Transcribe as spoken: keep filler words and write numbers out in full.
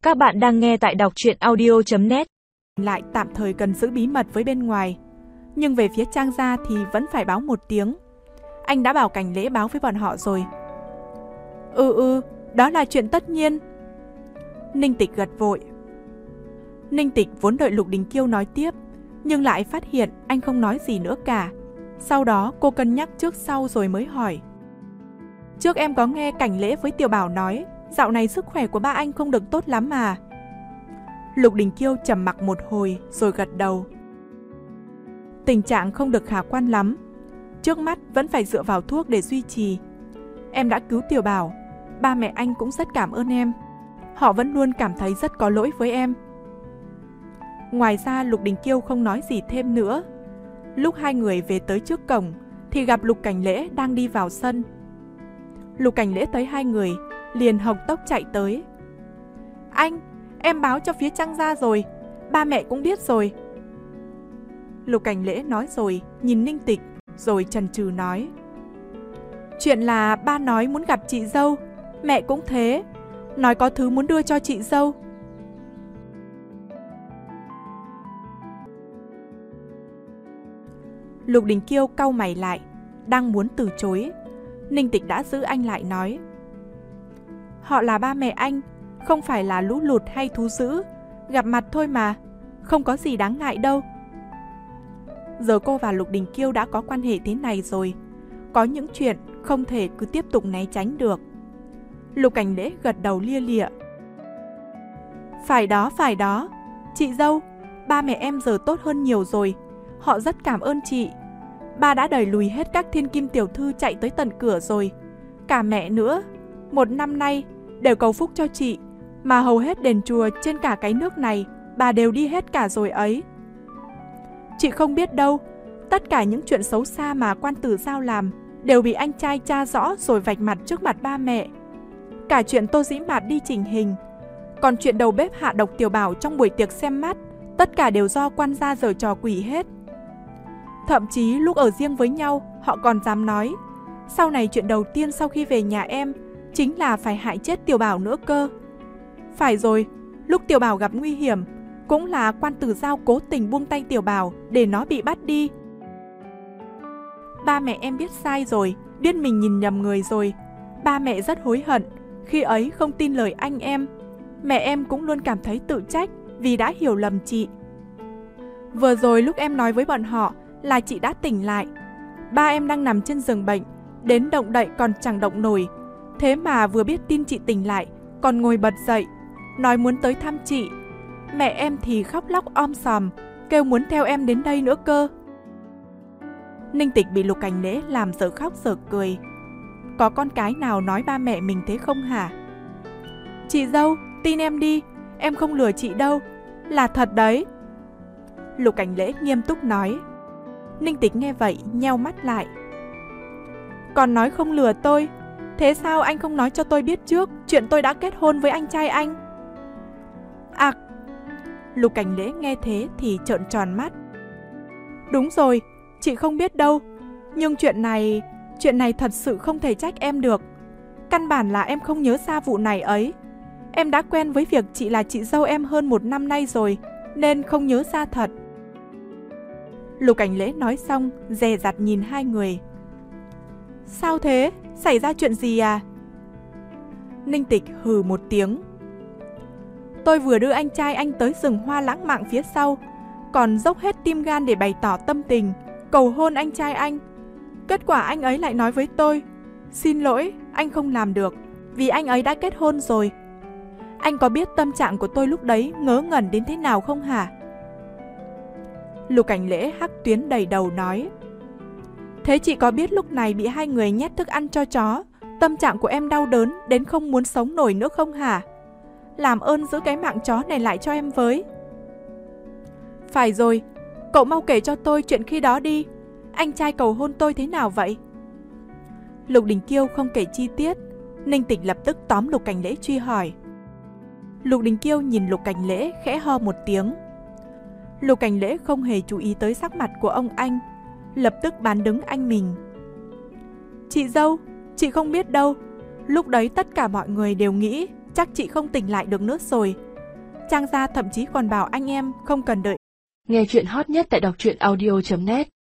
Các bạn đang nghe tại đọc truyện audio chấm net. Lại tạm thời cần giữ bí mật với bên ngoài, nhưng về phía Trang gia thì vẫn phải báo một tiếng. Anh đã bảo Cảnh Lễ báo với bọn họ rồi. Ừ ừ, đó là chuyện tất nhiên. Ninh Tịch gật vội. Ninh Tịch vốn đợi Lục Đình Kiêu nói tiếp, nhưng lại phát hiện anh không nói gì nữa cả. Sau đó cô cân nhắc trước sau rồi mới hỏi. Trước em có nghe Cảnh Lễ với Tiểu Bảo nói dạo này sức khỏe của ba anh không được tốt lắm mà. Lục Đình Kiêu trầm mặc một hồi rồi gật đầu. Tình trạng không được khả quan lắm, trước mắt vẫn phải dựa vào thuốc để duy trì. Em đã cứu Tiểu Bảo, ba mẹ anh cũng rất cảm ơn em. Họ vẫn luôn cảm thấy rất có lỗi với em. Ngoài ra Lục Đình Kiêu không nói gì thêm nữa. Lúc hai người về tới trước cổng thì gặp Lục Cảnh Lễ đang đi vào sân. Lục Cảnh Lễ thấy hai người liền hộc tốc chạy tới. Anh, em báo cho phía Trang gia rồi, ba mẹ cũng biết rồi. Lục Cảnh Lễ nói rồi nhìn Ninh Tịch, rồi chần chừ nói. Chuyện là ba nói muốn gặp chị dâu, mẹ cũng thế, nói có thứ muốn đưa cho chị dâu. Lục Đình Kiêu cau mày lại, đang muốn từ chối. Ninh Tịch đã giữ anh lại nói. Họ là ba mẹ anh, không phải là lũ lụt hay thú dữ, gặp mặt thôi mà, không có gì đáng ngại đâu. Giờ cô và Lục Đình Kiêu đã có quan hệ thế này rồi, có những chuyện không thể cứ tiếp tục né tránh được. Lục Cảnh Lễ gật đầu lia lịa. Phải đó, phải đó, chị dâu, ba mẹ em giờ tốt hơn nhiều rồi, họ rất cảm ơn chị. Ba đã đẩy lùi hết các thiên kim tiểu thư chạy tới tận cửa rồi, cả mẹ nữa. Một năm nay đều cầu phúc cho chị, mà hầu hết đền chùa trên cả cái nước này bà đều đi hết cả rồi ấy. Chị không biết đâu, tất cả những chuyện xấu xa mà Quan Tử Giao làm đều bị anh trai tra rõ rồi vạch mặt trước mặt ba mẹ. Cả chuyện Tô Dĩ Mạt đi chỉnh hình, còn chuyện đầu bếp hạ độc Tiểu Bảo trong buổi tiệc xem mắt, tất cả đều do quan gia giở trò quỷ hết. Thậm chí lúc ở riêng với nhau, họ còn dám nói sau này chuyện đầu tiên sau khi về nhà em chính là phải hại chết Tiểu Bảo nữa cơ. Phải rồi, lúc Tiểu Bảo gặp nguy hiểm, cũng là Quan Tử Giao cố tình buông tay Tiểu Bảo để nó bị bắt đi. Ba mẹ em biết sai rồi, biết mình nhìn nhầm người rồi. Ba mẹ rất hối hận, khi ấy không tin lời anh em. Mẹ em cũng luôn cảm thấy tự trách vì đã hiểu lầm chị. Vừa rồi lúc em nói với bọn họ là chị đã tỉnh lại. Ba em đang nằm trên giường bệnh, đến động đậy còn chẳng động nổi. Thế mà vừa biết tin chị tỉnh lại, còn ngồi bật dậy, nói muốn tới thăm chị. Mẹ em thì khóc lóc om sòm, kêu muốn theo em đến đây nữa cơ. Ninh Tịch bị Lục Cảnh Lễ làm dở khóc dở cười. Có con cái nào nói ba mẹ mình thế không hả? Chị dâu, tin em đi, em không lừa chị đâu, là thật đấy. Lục Cảnh Lễ nghiêm túc nói. Ninh Tịch nghe vậy nheo mắt lại. Còn nói không lừa tôi, thế sao anh không nói cho tôi biết trước chuyện tôi đã kết hôn với anh trai anh? À, Lục Cảnh Lễ nghe thế thì trợn tròn mắt. Đúng rồi, chị không biết đâu, nhưng chuyện này, chuyện này thật sự không thể trách em được. Căn bản là em không nhớ ra vụ này ấy. Em đã quen với việc chị là chị dâu em hơn một năm nay rồi, nên không nhớ ra thật. Lục Cảnh Lễ nói xong, dè dặt nhìn hai người. Sao thế? Xảy ra chuyện gì à? Ninh Tịch hừ một tiếng. Tôi vừa đưa anh trai anh tới rừng hoa lãng mạn phía sau, còn dốc hết tim gan để bày tỏ tâm tình, cầu hôn anh trai anh. Kết quả anh ấy lại nói với tôi, xin lỗi, anh không làm được, vì anh ấy đã kết hôn rồi. Anh có biết tâm trạng của tôi lúc đấy ngớ ngẩn đến thế nào không hả? Lục Cảnh Lễ hắc tuyến đầy đầu nói. Thế chị có biết lúc này bị hai người nhét thức ăn cho chó, tâm trạng của em đau đớn đến không muốn sống nổi nữa không hả? Làm ơn giữ cái mạng chó này lại cho em với. Phải rồi, cậu mau kể cho tôi chuyện khi đó đi. Anh trai cầu hôn tôi thế nào vậy? Lục Đình Kiêu không kể chi tiết. Ninh Tịch lập tức tóm Lục Cảnh Lễ truy hỏi. Lục Đình Kiêu nhìn Lục Cảnh Lễ khẽ ho một tiếng. Lục Cảnh Lễ không hề chú ý tới sắc mặt của ông anh, lập tức bán đứng anh mình. Chị dâu, chị không biết đâu. Lúc đấy tất cả mọi người đều nghĩ chắc chị không tỉnh lại được nữa rồi, Trang Gia thậm chí còn bảo anh em không cần đợi. Nghe chuyện hot nhất tại đọc truyện audio chấm net